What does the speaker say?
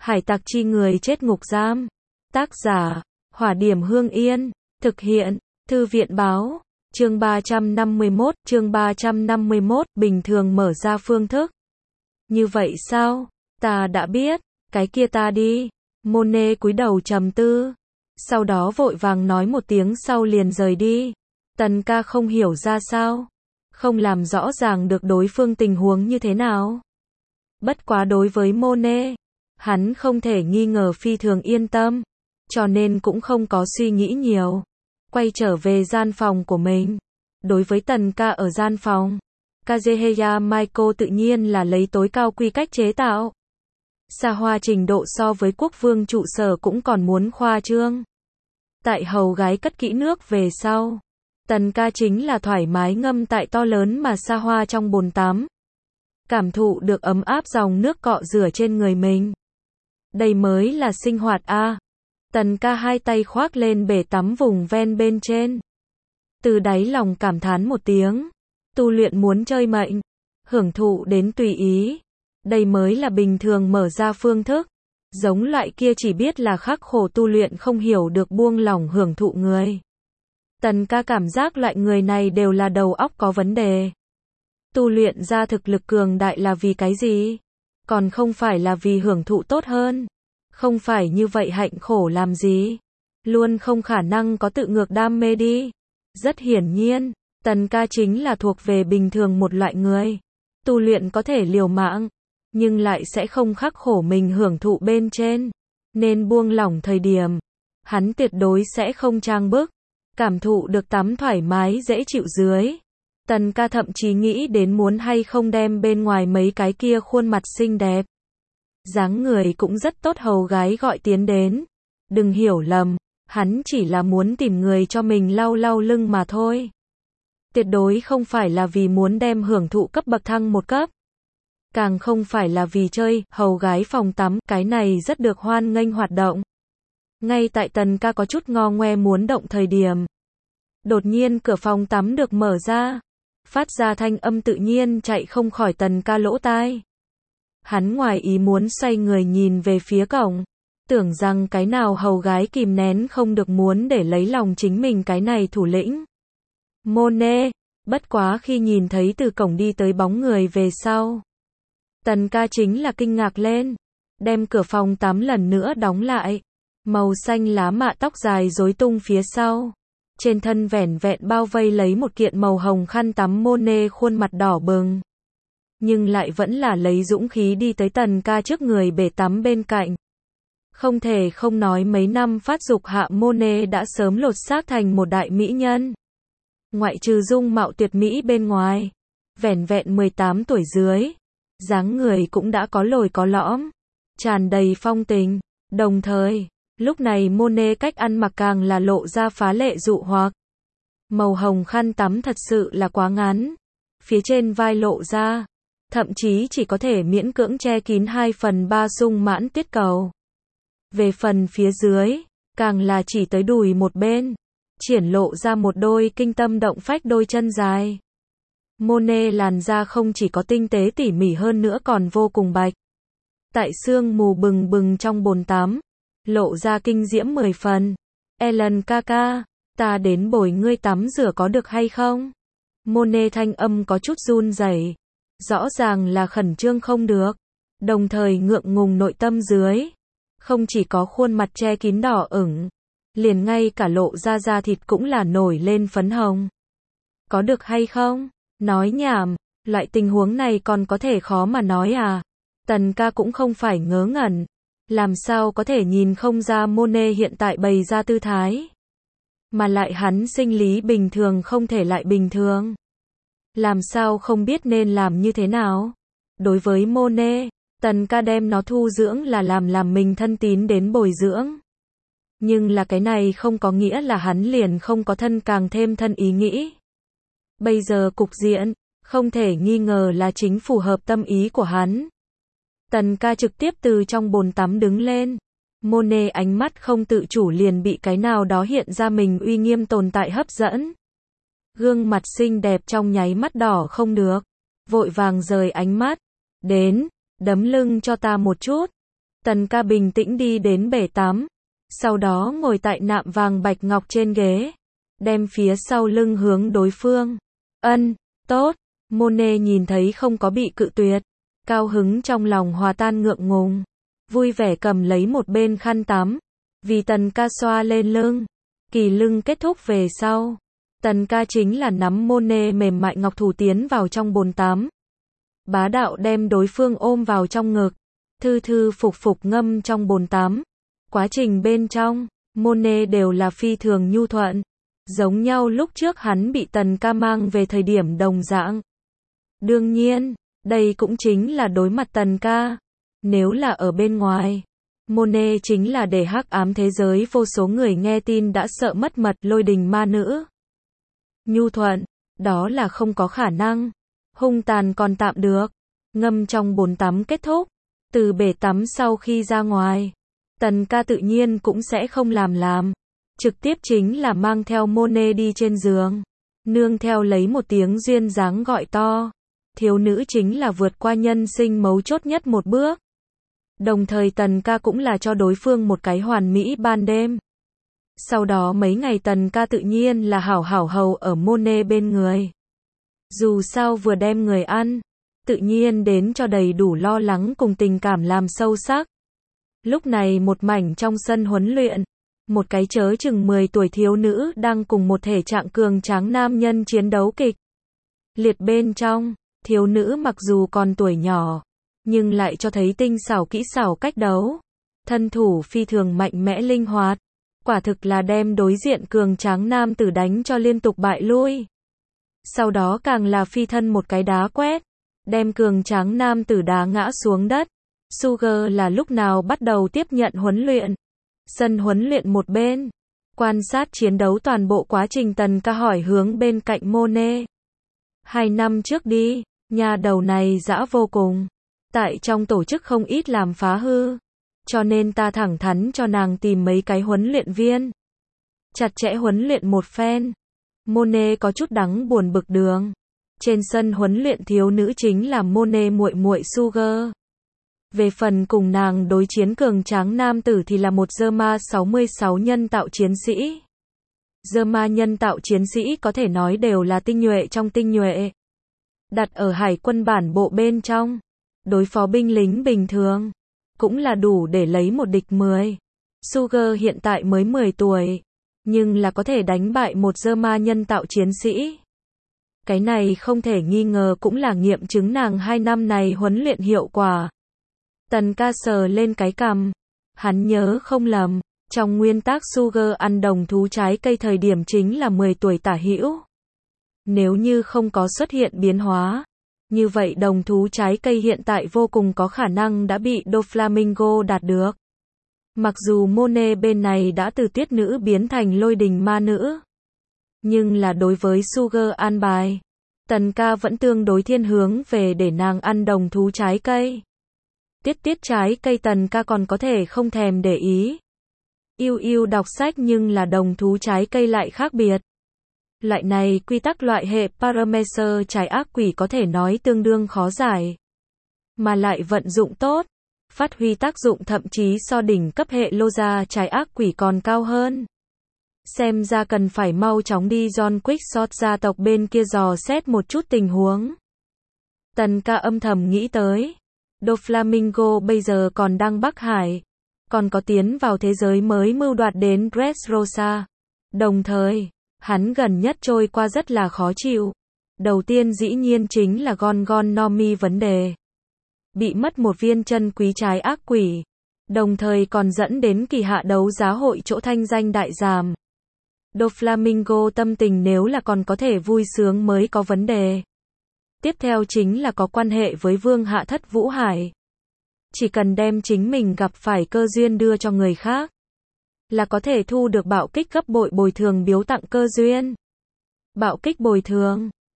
Hải tặc chi người chết ngục giam. Tác giả, Hỏa Điểm Hương Yên. Thực hiện, Thư viện Báo. Chương 351, bình thường mở ra phương thức. Như vậy sao? Ta đã biết, cái kia ta đi. Monet cúi đầu trầm tư. Sau đó vội vàng nói một tiếng sau liền rời đi. Tần ca không hiểu ra sao. Không làm rõ ràng được đối phương tình huống như thế nào. Bất quá đối với Monet, hắn không thể nghi ngờ phi thường yên tâm. Cho nên cũng không có suy nghĩ nhiều. Quay trở về gian phòng của mình. Đối với tần ca ở gian phòng, Kazuhaya Michael tự nhiên là lấy tối cao quy cách chế tạo. Xa hoa trình độ so với quốc vương trụ sở cũng còn muốn khoa trương. Tại hầu gái cất kỹ nước về sau, tần ca chính là thoải mái ngâm tại to lớn mà xa hoa trong bồn tắm. Cảm thụ được ấm áp dòng nước cọ rửa trên người mình. Đây mới là sinh hoạt a. Tần ca hai tay khoác lên bể tắm vùng ven bên trên. Từ đáy lòng cảm thán một tiếng. Tu luyện muốn chơi mệnh. Hưởng thụ đến tùy ý. Đây mới là bình thường mở ra phương thức. Giống loại kia chỉ biết là khắc khổ tu luyện không hiểu được buông lỏng hưởng thụ người. Tần ca cảm giác loại người này đều là đầu óc có vấn đề. Tu luyện ra thực lực cường đại là vì cái gì? Còn không phải là vì hưởng thụ tốt hơn. Không phải như vậy hạnh khổ làm gì? Luôn không khả năng có tự ngược đam mê đi. Rất hiển nhiên, tần ca chính là thuộc về bình thường một loại người. Tu luyện có thể liều mạng, nhưng lại sẽ không khắc khổ mình hưởng thụ bên trên. Nên buông lỏng thời điểm, hắn tuyệt đối sẽ không trang bức. Cảm thụ được tắm thoải mái dễ chịu dưới. Tần ca thậm chí nghĩ đến muốn hay không đem bên ngoài mấy cái kia khuôn mặt xinh đẹp. Dáng người cũng rất tốt hầu gái gọi tiến đến. Đừng hiểu lầm, hắn chỉ là muốn tìm người cho mình lau lau lưng mà thôi. Tuyệt đối không phải là vì muốn đem hưởng thụ cấp bậc thăng một cấp. Càng không phải là vì chơi, hầu gái phòng tắm, cái này rất được hoan nghênh hoạt động. Ngay tại tần ca có chút ngo ngoe muốn động thời điểm. Đột nhiên cửa phòng tắm được mở ra. Phát ra thanh âm tự nhiên chạy không khỏi tần ca lỗ tai. Hắn ngoài ý muốn xoay người nhìn về phía cổng. Tưởng rằng cái nào hầu gái kìm nén không được muốn để lấy lòng chính mình cái này thủ lĩnh. Monet, bất quá khi nhìn thấy từ cổng đi tới bóng người về sau. Tần ca chính là kinh ngạc lên. Đem cửa phòng tắm lần nữa đóng lại. Màu xanh lá mạ tóc dài rối tung phía sau. Trên thân vẻn vẹn bao vây lấy một kiện màu hồng khăn tắm. Monet khuôn mặt đỏ bừng. Nhưng lại vẫn là lấy dũng khí đi tới tần ca trước người bể tắm bên cạnh. Không thể không nói mấy năm phát dục hạ Monet đã sớm lột xác thành một đại mỹ nhân. Ngoại trừ dung mạo tuyệt mỹ bên ngoài, vẻn vẹn 18 tuổi dưới, dáng người cũng đã có lồi có lõm, tràn đầy phong tình. Đồng thời, lúc này Monet cách ăn mặc càng là lộ ra phá lệ dụ hoặc. Màu hồng khăn tắm thật sự là quá ngắn, phía trên vai lộ ra, thậm chí chỉ có thể miễn cưỡng che kín 2/3 sung mãn tuyết cầu. Về phần phía dưới, càng là chỉ tới đùi một bên, triển lộ ra một đôi kinh tâm động phách đôi chân dài. Monet làn da không chỉ có tinh tế tỉ mỉ hơn nữa còn vô cùng bạch. Tại sương mù bừng bừng trong bồn tắm, lộ ra kinh diễm 10 phần. Ellen ca, ta đến bồi ngươi tắm rửa có được hay không? Monet thanh âm có chút run rẩy, rõ ràng là khẩn trương không được, đồng thời ngượng ngùng nội tâm dưới. Không chỉ có khuôn mặt che kín đỏ ửng, liền ngay cả lộ ra da thịt cũng là nổi lên phấn hồng. Có được hay không? Nói nhảm, loại tình huống này còn có thể khó mà nói à? Tần ca cũng không phải ngớ ngẩn. Làm sao có thể nhìn không ra Monet hiện tại bày ra tư thái. Mà lại hắn sinh lý bình thường không thể lại bình thường. Làm sao không biết nên làm như thế nào? Đối với Monet, tần ca đem nó thu dưỡng là làm mình thân tín đến bồi dưỡng. Nhưng là cái này không có nghĩa là hắn liền không có thân càng thêm thân ý nghĩ. Bây giờ cục diện, không thể nghi ngờ là chính phù hợp tâm ý của hắn. Tần ca trực tiếp từ trong bồn tắm đứng lên. Monet ánh mắt không tự chủ liền bị cái nào đó hiện ra mình uy nghiêm tồn tại hấp dẫn. Gương mặt xinh đẹp trong nháy mắt đỏ không được. Vội vàng rời ánh mắt. Đến, đấm lưng cho ta một chút. Tần ca bình tĩnh đi đến bể tắm, sau đó ngồi tại nạm vàng bạch ngọc trên ghế, đem phía sau lưng hướng đối phương. Tốt. Monet nhìn thấy không có bị cự tuyệt, cao hứng trong lòng hòa tan ngượng ngùng, vui vẻ cầm lấy một bên khăn tắm, vì Tần ca xoa lên lưng. Kỳ lưng kết thúc về sau, Tần ca chính là nắm Monet mềm mại ngọc thủ tiến vào trong bồn tắm. Bá đạo đem đối phương ôm vào trong ngực, thư thư phục phục ngâm trong bồn tắm. Quá trình bên trong, Monet đều là phi thường nhu thuận, giống nhau lúc trước hắn bị Tần ca mang về thời điểm đồng dạng. Đương nhiên, đây cũng chính là đối mặt Tần ca. Nếu là ở bên ngoài, Monet chính là để hắc ám thế giới vô số người nghe tin đã sợ mất mật lôi đình ma nữ. Nhu thuận, đó là không có khả năng. Hung tàn còn tạm được. Ngâm trong bồn tắm kết thúc, từ bể tắm sau khi ra ngoài, Tần ca tự nhiên cũng sẽ không làm. Trực tiếp chính là mang theo Monet đi trên giường. Nương theo lấy một tiếng duyên dáng gọi to. Thiếu nữ chính là vượt qua nhân sinh mấu chốt nhất một bước. Đồng thời Tần ca cũng là cho đối phương một cái hoàn mỹ ban đêm. Sau đó mấy ngày Tần ca tự nhiên là hảo hầu ở Monet bên người. Dù sao vừa đem người ăn, tự nhiên đến cho đầy đủ lo lắng cùng tình cảm làm sâu sắc. Lúc này một mảnh trong sân huấn luyện, một cái chớ chừng 10 tuổi thiếu nữ đang cùng một thể trạng cường tráng nam nhân chiến đấu kịch liệt bên trong. Thiếu nữ mặc dù còn tuổi nhỏ, nhưng lại cho thấy tinh xảo kỹ xảo cách đấu. Thân thủ phi thường mạnh mẽ linh hoạt, quả thực là đem đối diện cường tráng nam tử đánh cho liên tục bại lui. Sau đó càng là phi thân một cái đá quét, đem cường tráng nam tử đá ngã xuống đất. Sugar là lúc nào bắt đầu tiếp nhận huấn luyện. Sân huấn luyện một bên, quan sát chiến đấu toàn bộ quá trình. Tần ca hỏi hướng bên cạnh Monet. 2 năm trước đi, nhà đầu này dã vô cùng. Tại trong tổ chức không ít làm phá hư. Cho nên ta thẳng thắn cho nàng tìm mấy cái huấn luyện viên. Chặt chẽ huấn luyện một phen. Monet có chút đắng buồn bực đường. Trên sân huấn luyện thiếu nữ chính là Monet muội muội Sugar. Về phần cùng nàng đối chiến cường tráng nam tử thì là một Zerma 66 nhân tạo chiến sĩ. Zerma nhân tạo chiến sĩ có thể nói đều là tinh nhuệ trong tinh nhuệ. Đặt ở hải quân bản bộ bên trong, đối phó binh lính bình thường, cũng là đủ để lấy một địch 10. Sugar hiện tại mới 10 tuổi, nhưng là có thể đánh bại một Zerma nhân tạo chiến sĩ. Cái này không thể nghi ngờ cũng là nghiệm chứng nàng 2 năm này huấn luyện hiệu quả. Tần ca sờ lên cái cằm. Hắn nhớ không lầm, trong nguyên tắc Sugar ăn đồng thú trái cây thời điểm chính là 10 tuổi tả hữu. Nếu như không có xuất hiện biến hóa, như vậy đồng thú trái cây hiện tại vô cùng có khả năng đã bị Doflamingo đạt được. Mặc dù Monet bên này đã từ tuyết nữ biến thành lôi đình ma nữ, nhưng là đối với Sugar an bài, Tần ca vẫn tương đối thiên hướng về để nàng ăn đồng thú trái cây. Tiết trái cây Tần ca còn có thể không thèm để ý. Yêu đọc sách nhưng là đồng thú trái cây lại khác biệt. Loại này quy tắc loại hệ parameter trái ác quỷ có thể nói tương đương khó giải. Mà lại vận dụng tốt, phát huy tác dụng thậm chí so đỉnh cấp hệ Loza trái ác quỷ còn cao hơn. Xem ra cần phải mau chóng đi John Quickshot gia tộc bên kia dò xét một chút tình huống. Tần ca âm thầm nghĩ tới. Doflamingo bây giờ còn đang Bắc Hải, còn có tiến vào thế giới mới mưu đoạt đến Dressrosa. Đồng thời, hắn gần nhất trôi qua rất là khó chịu. Đầu tiên dĩ nhiên chính là Gon Nomi vấn đề. Bị mất một viên chân quý trái ác quỷ. Đồng thời còn dẫn đến kỳ hạ đấu giá hội chỗ thanh danh đại giảm. Doflamingo tâm tình nếu là còn có thể vui sướng mới có vấn đề. Tiếp theo chính là có quan hệ với vương hạ thất Vũ Hải. Chỉ cần đem chính mình gặp phải cơ duyên đưa cho người khác, là có thể thu được bạo kích gấp bội bồi thường biếu tặng cơ duyên. Bạo kích bồi thường,